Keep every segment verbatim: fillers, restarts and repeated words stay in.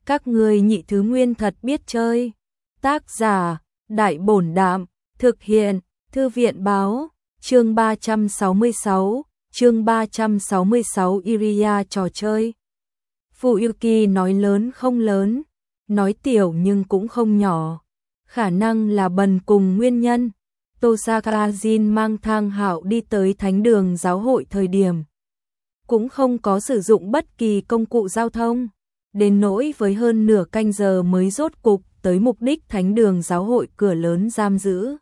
Các ngươi nhị thứ nguyên thật biết chơi. Tác giả, Đại Bổn Đạm, thực hiện, Thư viện Báo, chương ba trăm sáu mươi sáu, chương ba trăm sáu mươi sáu Iria trò chơi. Fuyuki nói lớn không lớn, nói tiểu nhưng cũng không nhỏ. Khả năng là bần cùng nguyên nhân. Tosaka Jin mang Thang Hạo đi tới thánh đường giáo hội thời điểm. Cũng không có sử dụng bất kỳ công cụ giao thông. Đến nỗi với hơn nửa canh giờ mới rốt cục tới mục đích thánh đường giáo hội cửa lớn giam giữ.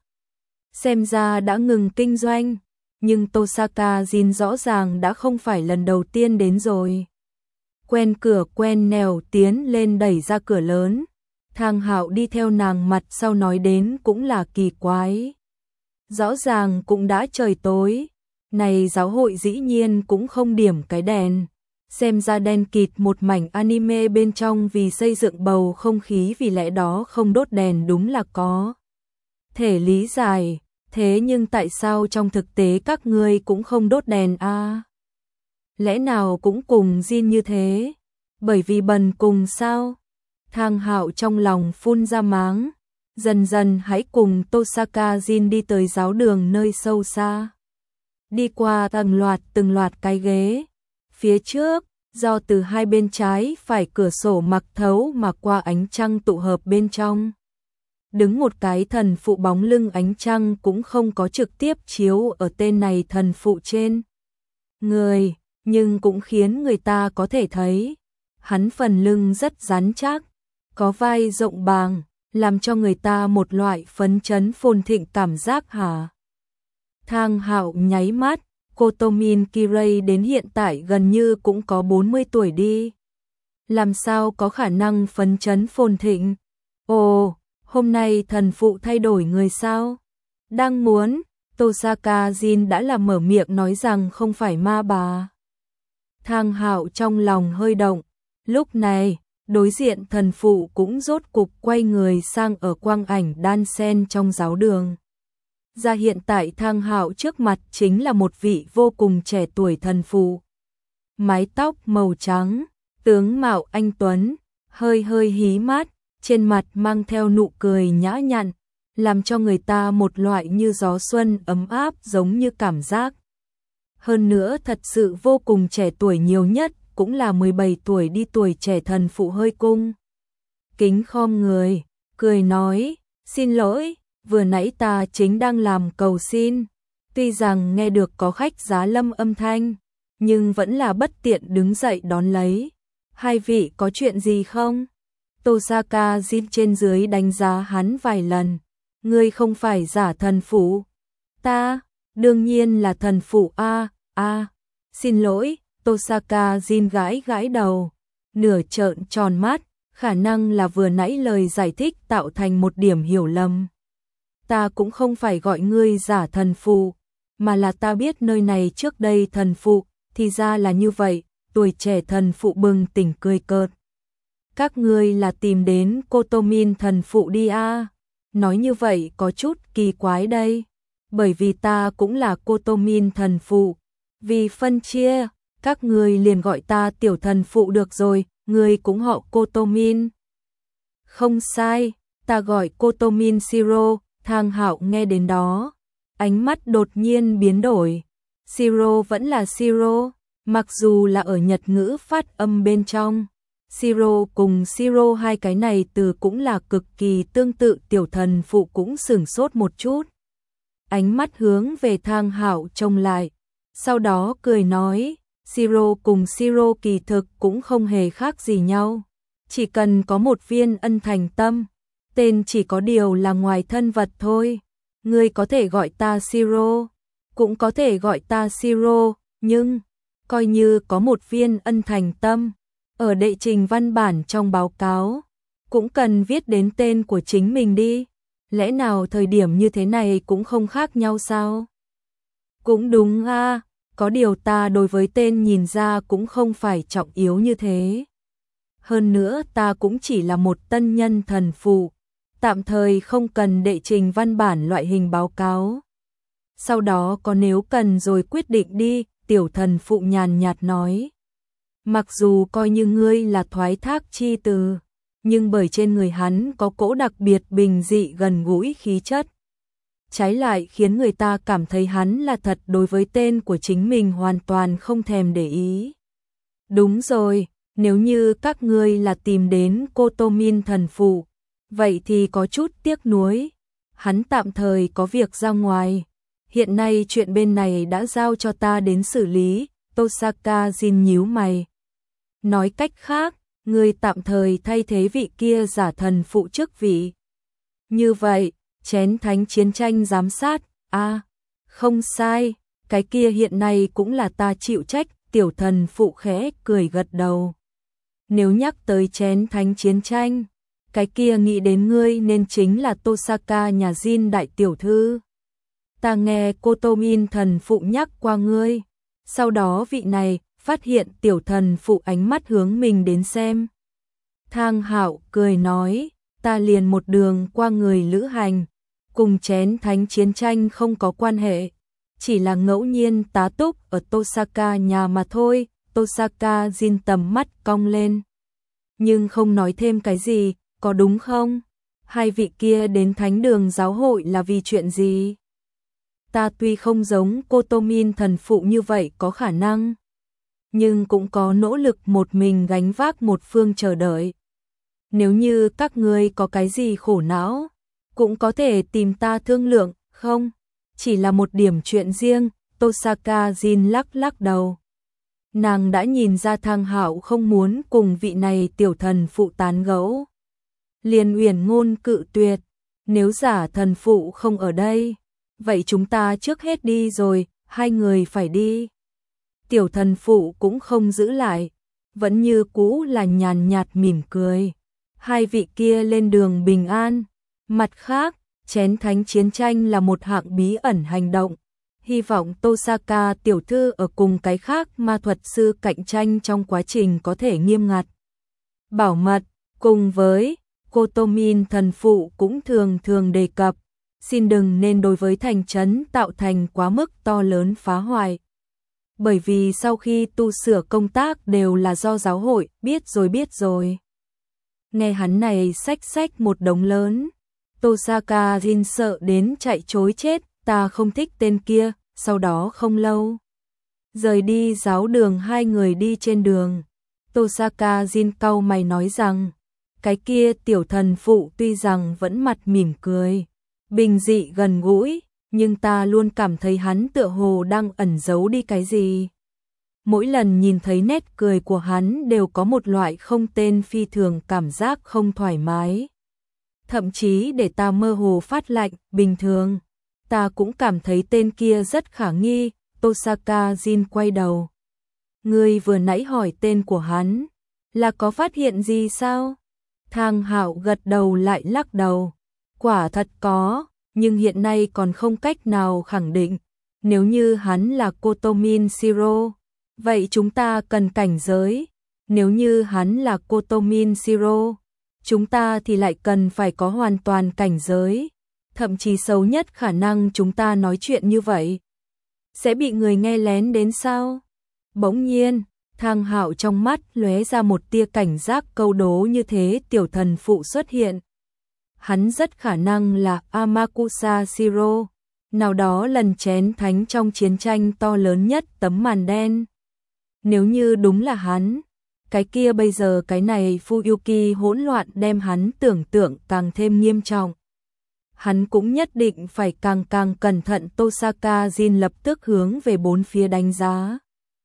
Xem ra đã ngừng kinh doanh, nhưng Tosaka Jin rõ ràng đã không phải lần đầu tiên đến rồi. Quen cửa quen nẻo tiến lên đẩy ra cửa lớn. Thang Hạo đi theo nàng mặt sau nói đến cũng là kỳ quái. Rõ ràng cũng đã trời tối, này giáo hội dĩ nhiên cũng không điểm cái đèn. Xem ra đen kịt một mảnh anime bên trong vì xây dựng bầu không khí, vì lẽ đó không đốt đèn đúng là có thể lý giải. Thế nhưng tại sao trong thực tế các ngươi cũng không đốt đèn a? À? Lẽ nào cũng cùng Jin như thế? Bởi vì bần cùng sao? Thang Hạo trong lòng phun ra máng. Dần dần hãy cùng Tosaka Jin đi tới giáo đường nơi sâu xa. Đi qua từng loạt từng loạt cái ghế. Phía trước, do từ hai bên trái phải cửa sổ mặc thấu mà qua ánh trăng tụ hợp bên trong. Đứng một cái thần phụ, bóng lưng ánh trăng cũng không có trực tiếp chiếu ở tên này thần phụ trên người, nhưng cũng khiến người ta có thể thấy. Hắn phần lưng rất rắn chắc, có vai rộng bàng, làm cho người ta một loại phấn chấn phồn thịnh cảm giác hả. Thang Hạo nháy mắt. Kotomin Kirei đến hiện tại gần như cũng có bốn mươi tuổi đi. Làm sao có khả năng phấn chấn phồn thịnh? Ồ, hôm nay thần phụ thay đổi người sao? Đang muốn, Tosaka Jin đã là mở miệng nói rằng không phải ma bà. Thang Hạo trong lòng hơi động. Lúc này, đối diện thần phụ cũng rốt cục quay người sang ở quang ảnh đan sen trong giáo đường. Ra hiện tại Thang Hạo trước mặt chính là một vị vô cùng trẻ tuổi thần phụ. Mái tóc màu trắng, tướng mạo anh tuấn, hơi hơi hí mắt, trên mặt mang theo nụ cười nhã nhặn, làm cho người ta một loại như gió xuân ấm áp giống như cảm giác. Hơn nữa thật sự vô cùng trẻ tuổi, nhiều nhất cũng là mười bảy tuổi đi. Tuổi trẻ thần phụ hơi cung kính khom người, cười nói, xin lỗi. Vừa nãy ta chính đang làm cầu xin, tuy rằng nghe được có khách giá lâm âm thanh, nhưng vẫn là bất tiện đứng dậy đón lấy. Hai vị có chuyện gì không? Tosaka Jin trên dưới đánh giá hắn vài lần. Ngươi không phải giả thần phụ? Ta, đương nhiên là thần phụ a. A, xin lỗi. Tosaka Jin gãi gãi đầu, nửa trợn tròn mắt, khả năng là vừa nãy lời giải thích tạo thành một điểm hiểu lầm. Ta cũng không phải gọi ngươi giả thần phụ, mà là ta biết nơi này trước đây thần phụ, thì ra là như vậy. Tuổi trẻ thần phụ bừng tỉnh cười cợt. Các ngươi là tìm đến Kotomin thần phụ đi a? À? Nói như vậy có chút kỳ quái đây, bởi vì ta cũng là Kotomin thần phụ. Vì phân chia, các ngươi liền gọi ta tiểu thần phụ được rồi. Ngươi cũng họ Kotomin? Không sai, ta gọi Kotomin Shiro. Thang Hạo nghe đến đó, ánh mắt đột nhiên biến đổi. Shiro vẫn là Shiro, mặc dù là ở Nhật ngữ phát âm bên trong. Shiro cùng Shiro hai cái này từ cũng là cực kỳ tương tự. Tiểu thần phụ cũng sửng sốt một chút, ánh mắt hướng về Thang Hạo trông lại, sau đó cười nói, Shiro cùng Shiro kỳ thực cũng không hề khác gì nhau, chỉ cần có một viên ân thành tâm. Tên chỉ có điều là ngoài thân vật thôi. Ngươi có thể gọi ta Shiro, cũng có thể gọi ta Shiro, nhưng coi như có một viên ân thành tâm, ở đệ trình văn bản trong báo cáo cũng cần viết đến tên của chính mình đi. Lẽ nào thời điểm như thế này cũng không khác nhau sao? Cũng đúng a, à, có điều ta đối với tên nhìn ra cũng không phải trọng yếu như thế. Hơn nữa ta cũng chỉ là một tân nhân thần phụ, tạm thời không cần đệ trình văn bản loại hình báo cáo. Sau đó có nếu cần rồi quyết định đi. Tiểu thần phụ nhàn nhạt nói. Mặc dù coi như ngươi là thoái thác chi từ, nhưng bởi trên người hắn có cỗ đặc biệt bình dị gần gũi khí chất. Trái lại khiến người ta cảm thấy hắn là thật đối với tên của chính mình hoàn toàn không thèm để ý. Đúng rồi, nếu như các ngươi là tìm đến Cô-tô-min thần phụ, vậy thì có chút tiếc nuối. Hắn tạm thời có việc ra ngoài. Hiện nay chuyện bên này đã giao cho ta đến xử lý. Tosaka Jin nhíu mày. Nói cách khác, ngươi tạm thời thay thế vị kia giả thần phụ chức vị. Như vậy, chén thánh chiến tranh giám sát, a à, không sai, cái kia hiện nay cũng là ta chịu trách. Tiểu thần phụ khẽ cười gật đầu. Nếu nhắc tới chén thánh chiến tranh, cái kia nghĩ đến ngươi nên chính là Tosaka nhà Jin đại tiểu thư. Ta nghe Cô-tô-min thần phụ nhắc qua ngươi. Sau đó vị này phát hiện tiểu thần phụ ánh mắt hướng mình đến xem. Thang Hạo cười nói, ta liền một đường qua người lữ hành, cùng chén thánh chiến tranh không có quan hệ, chỉ là ngẫu nhiên tá túc ở Tosaka nhà mà thôi. Tosaka Jin tầm mắt cong lên, nhưng không nói thêm cái gì, có đúng không? Hai vị kia đến thánh đường giáo hội là vì chuyện gì? Ta tuy không giống Cô-tô-min thần phụ như vậy có khả năng, nhưng cũng có nỗ lực một mình gánh vác một phương chờ đợi. Nếu như các ngươi có cái gì khổ não, cũng có thể tìm ta thương lượng, không? Chỉ là một điểm chuyện riêng. Tosaka Jin lắc lắc đầu. Nàng đã nhìn ra Thang Hạo không muốn cùng vị này tiểu thần phụ tán gẫu. Liền uyển ngôn cự tuyệt, nếu giả thần phụ không ở đây, vậy chúng ta trước hết đi rồi, hai người phải đi. Tiểu thần phụ cũng không giữ lại, vẫn như cũ là nhàn nhạt mỉm cười. Hai vị kia lên đường bình an. Mặt khác, chén thánh chiến tranh là một hạng bí ẩn hành động. Hy vọng Tosaka tiểu thư ở cùng cái khác ma thuật sư cạnh tranh trong quá trình có thể nghiêm ngặt bảo mật, cùng với Cô-tô-min thần phụ cũng thường thường đề cập, xin đừng nên đối với thành trấn tạo thành quá mức to lớn phá hoại. Bởi vì sau khi tu sửa công tác đều là do giáo hội, biết rồi biết rồi. Nghe hắn này xách xách một đống lớn, Tosaka Jin sợ đến chạy trối chết, ta không thích tên kia. Sau đó không lâu, rời đi giáo đường, hai người đi trên đường. Tosaka Jin cau mày nói rằng, cái kia tiểu thần phụ tuy rằng vẫn mặt mỉm cười, bình dị gần gũi, nhưng ta luôn cảm thấy hắn tựa hồ đang ẩn giấu đi cái gì. Mỗi lần nhìn thấy nét cười của hắn đều có một loại không tên phi thường cảm giác không thoải mái. Thậm chí để ta mơ hồ phát lạnh. Bình thường, ta cũng cảm thấy tên kia rất khả nghi. Tosaka Jin quay đầu. Ngươi vừa nãy hỏi tên của hắn, là có phát hiện gì sao? Thang Hạo gật đầu lại lắc đầu. Quả thật có, nhưng hiện nay còn không cách nào khẳng định. Nếu như hắn là Cô-tô-min Shiro, vậy chúng ta cần cảnh giới. Nếu như hắn là Cô-tô-min Shiro, chúng ta thì lại cần phải có hoàn toàn cảnh giới. Thậm chí xấu nhất khả năng chúng ta nói chuyện như vậy sẽ bị người nghe lén đến sao? Bỗng nhiên, Thang Hạo trong mắt lóe ra một tia cảnh giác, câu đố như thế tiểu thần phụ xuất hiện. Hắn rất khả năng là Amakusa Shiro, nào đó lần chén thánh trong chiến tranh to lớn nhất tấm màn đen. Nếu như đúng là hắn, cái kia bây giờ cái này Fuyuki hỗn loạn đem hắn tưởng tượng càng thêm nghiêm trọng. Hắn cũng nhất định phải càng càng cẩn thận. Tosaka Jin lập tức hướng về bốn phía đánh giá.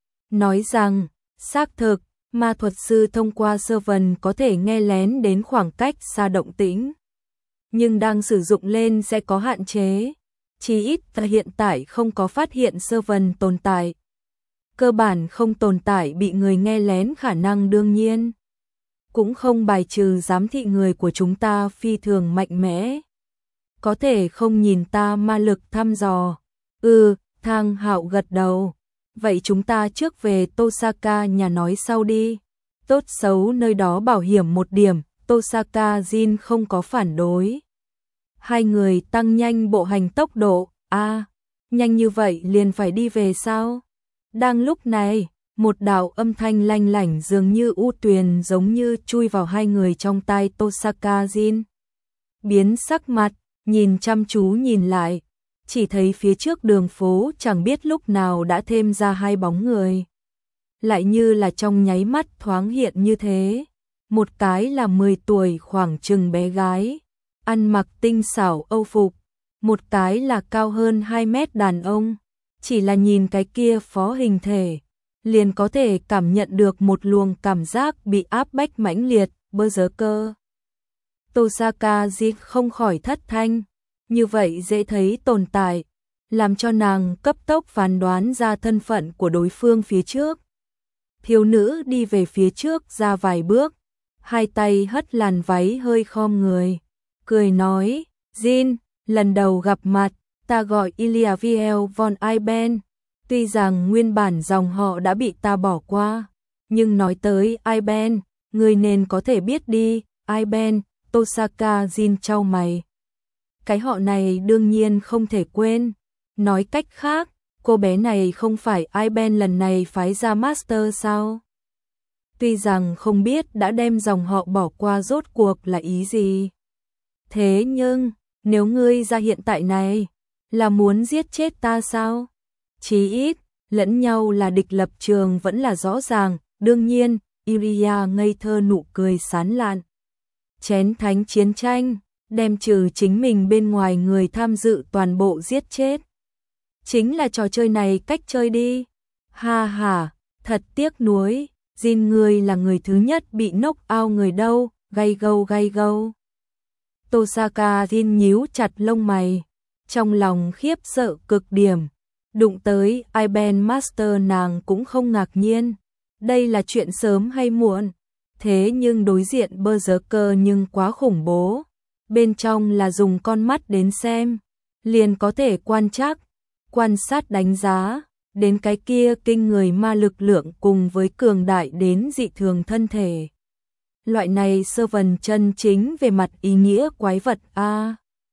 Nói rằng, xác thực, ma thuật sư thông qua sơ vần có thể nghe lén đến khoảng cách xa động tĩnh. Nhưng đang sử dụng lên sẽ có hạn chế. Chỉ ít là hiện tại không có phát hiện sơ vần tồn tại. Cơ bản không tồn tại bị người nghe lén khả năng đương nhiên. Cũng không bài trừ giám thị người của chúng ta phi thường mạnh mẽ. Có thể không nhìn ta ma lực thăm dò. Ừ, Thang Hạo gật đầu. Vậy chúng ta trước về Tosaka nhà nói sau đi. Tốt xấu nơi đó bảo hiểm một điểm. Tosaka Jin không có phản đối. Hai người tăng nhanh bộ hành tốc độ. A, à, nhanh như vậy liền phải đi về sao? Đang lúc này, Một đạo âm thanh lanh lảnh dường như u tuyền giống như chui vào hai người trong tai Tosaka Jin. Biến sắc mặt, nhìn chăm chú nhìn lại, chỉ thấy phía trước đường phố chẳng biết lúc nào đã thêm ra hai bóng người. Lại như là trong nháy mắt thoáng hiện như thế. Một cái là mười tuổi khoảng chừng bé gái, ăn mặc tinh xảo âu phục, một cái là cao hơn hai mét đàn ông. Chỉ là nhìn cái kia phó hình thể, liền có thể cảm nhận được một luồng cảm giác bị áp bách mãnh liệt, berserker. Tosaka Jin không khỏi thất thanh, như vậy dễ thấy tồn tại, làm cho nàng cấp tốc phán đoán ra thân phận của đối phương phía trước. Thiếu nữ đi về phía trước ra vài bước, hai tay hất làn váy hơi khom người, cười nói, Jin, lần đầu gặp mặt, ta gọi Ilya Viel von Iben, tuy rằng nguyên bản dòng họ đã bị ta bỏ qua, nhưng nói tới Iben, người nên có thể biết đi, Iben. Tosaka Jin chau mày. Cái họ này đương nhiên không thể quên. Nói cách khác, cô bé này không phải Iben lần này phái ra master sao? Tuy rằng không biết đã đem dòng họ bỏ qua rốt cuộc là ý gì. Thế nhưng, nếu ngươi ra hiện tại này, là muốn giết chết ta sao? Chí ít, lẫn nhau là địch lập trường vẫn là rõ ràng. Đương nhiên, Ilya ngây thơ nụ cười sán lạn. Chén thánh chiến tranh, đem trừ chính mình bên ngoài người tham dự toàn bộ giết chết. Chính là trò chơi này cách chơi đi. Ha ha, thật tiếc nuối, Jin người là người thứ nhất bị knock out người đâu, gay gâu gay gâu. Tosaka Jin nhíu chặt lông mày, trong lòng khiếp sợ cực điểm. Đụng tới Iben Master nàng cũng không ngạc nhiên, đây là chuyện sớm hay muộn. Thế nhưng đối diện berserker nhưng quá khủng bố. Bên trong là dùng con mắt đến xem, liền có thể quan trắc, quan sát đánh giá, đến cái kia kinh người ma lực lượng cùng với cường đại đến dị thường thân thể. Loại này sơ vần chân chính về mặt ý nghĩa quái vật a. À,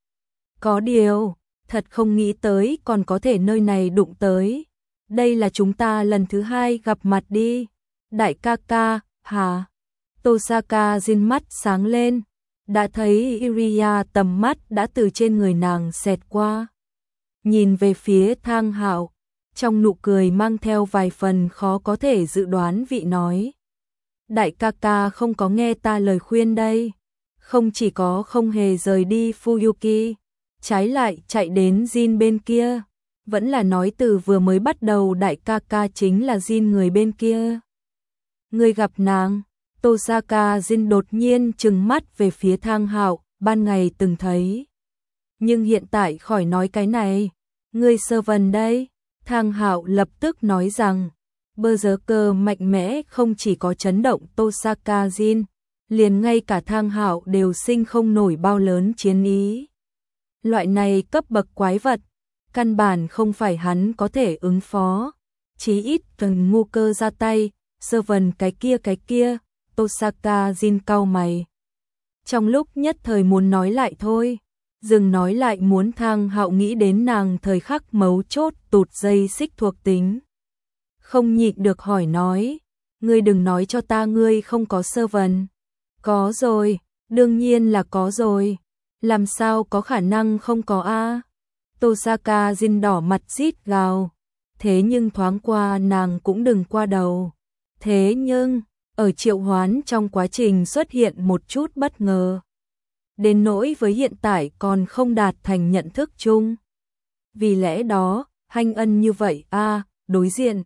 có điều, thật không nghĩ tới còn có thể nơi này đụng tới. Đây là chúng ta lần thứ hai gặp mặt đi. Đại ca ca, hả? Tosaka Jin mắt sáng lên, đã thấy Ilya tầm mắt đã từ trên người nàng xẹt qua. Nhìn về phía Thang Hạo, trong nụ cười mang theo vài phần khó có thể dự đoán vị nói. Đại ca ca không có nghe ta lời khuyên đây, không chỉ có không hề rời đi Fuyuki, trái lại chạy đến Jin bên kia, vẫn là nói từ vừa mới bắt đầu đại ca ca chính là Jin người bên kia. Người gặp nàng. Tosaka Jin đột nhiên trừng mắt về phía Thang Hạo, ban ngày từng thấy. Nhưng hiện tại khỏi nói cái này, ngươi sơ vần đây. Thang Hạo lập tức nói rằng, berserker mạnh mẽ không chỉ có chấn động Tosaka Jin, liền ngay cả Thang Hạo đều sinh không nổi bao lớn chiến ý. Loại này cấp bậc quái vật, căn bản không phải hắn có thể ứng phó, chí ít cần ngu cơ ra tay, sơ vần cái kia cái kia. Tosaka Jin cau mày. Trong lúc nhất thời muốn nói lại thôi, dừng nói lại muốn Thang Hạo nghĩ đến nàng thời khắc mấu chốt tụt dây xích thuộc tính. Không nhịn được hỏi nói, ngươi đừng nói cho ta ngươi không có sơ vần. Có rồi, đương nhiên là có rồi, làm sao có khả năng không có a? Tosaka Jin đỏ mặt rít gào, thế nhưng thoáng qua nàng cũng đừng qua đầu. Thế nhưng ở triệu hoán trong quá trình xuất hiện một chút bất ngờ. Đến nỗi với hiện tại còn không đạt thành nhận thức chung. Vì lẽ đó, hanh ân như vậy a à, đối diện.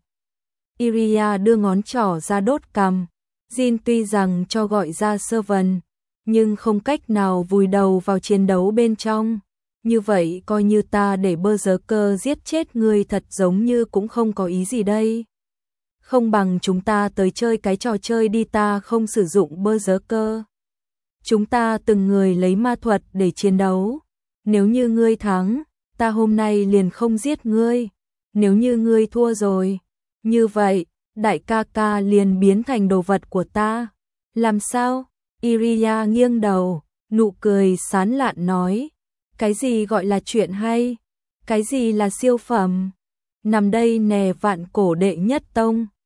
Ilya đưa ngón trỏ ra đốt cằm. Jin tuy rằng cho gọi ra sơ vần, nhưng không cách nào vùi đầu vào chiến đấu bên trong. Như vậy coi như ta để berserker giết chết người thật giống như cũng không có ý gì đây. Không bằng chúng ta tới chơi cái trò chơi đi, ta không sử dụng berserker. Chúng ta từng người lấy ma thuật để chiến đấu. Nếu như ngươi thắng, ta hôm nay liền không giết ngươi. Nếu như ngươi thua rồi, như vậy, đại ca ca liền biến thành đồ vật của ta. Làm sao? Ilya nghiêng đầu, nụ cười sán lạn nói. Cái gì gọi là chuyện hay? Cái gì là siêu phẩm? Nằm đây nè vạn cổ đệ nhất tông.